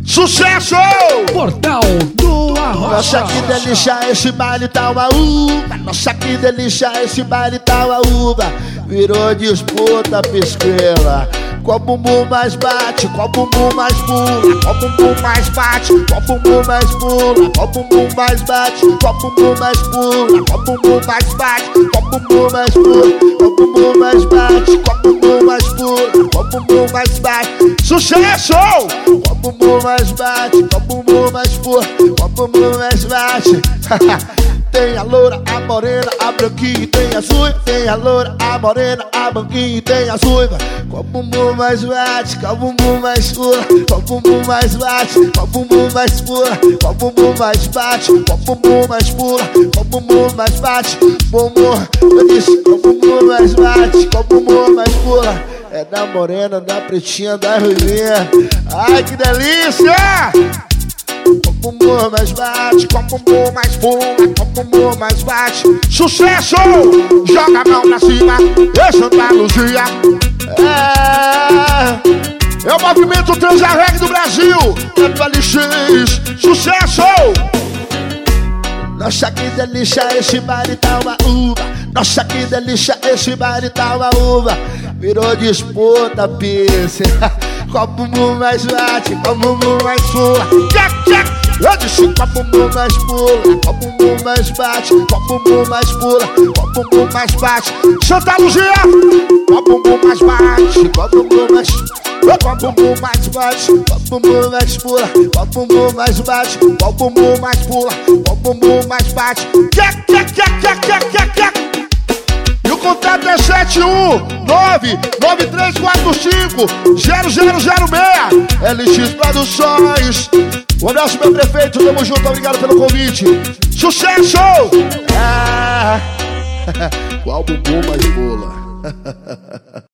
Sucesso! Portal do Arrocha. Nossa, que delícia, esse baile tá uma uva. Nossa, que delícia, esse baile tá uma uva. Virou disputa, pisqueira. Qual bumbum mais bate, qual bumbum mais pula. Qual bumbum mais bate, qual bumbum mais pula. Qual bumbum mais bate, qual bumbum mais pula. Qual bumbum mais bate, qual bumbum mais pula. Qual bumbum mais bate, qual bumbum mais pula. Qual bumbum mais bate. Sucesso! Qual bumbum mais bate, qual bumbum mais pula. Qual bumbum mais bate. Tem a loura, a morena, a branquinha e tem a ruiva. Tem a loura, a morena, a branquinha e tem a ruiva. Qual bumbum mais bate, qual bumbum mais pula. Qual bumbum mais bate, qual bumbum mais pula. Qual bumbum mais bate, qual bumbum mais pula. Qual bumbum mais bate, bumbum. Eu disse, qual bumbum mais bate, qual bumbum mais pula. É da morena, da pretinha, da ruivinha. Ai, que delícia! Qual bumbum mais bate, qual bumbum mais pula, qual bumbum mais bate. Sucesso! Joga a mão pra cima, é Santa Luzia. É o movimento Transarreg do Brasil. É do LX. Sucesso! Nossa, que delícia, esse baile tá uma uva. Nossa, que delícia, esse baile tá uma uva. Virou disputa, pisse. Qual bumbum mais bate, qual bumbum mais pula. Eu disse qual bumbum mais pula, qual bumbum mais bate, qual bumbum mais pula, qual bumbum mais bate. Santa Luzia! Qual bumbum mais bate, qual bumbum mais... Qual bumbum mais bate, qual bumbum mais pula. Qual bumbum mais bate, qual bumbum mais pula. Qual bumbum mais bate. E o contato é 719-9345-0006. LX Produções. Um abraço, meu prefeito, tamo junto, obrigado pelo convite. Sucesso! Qual bumbum mais pula?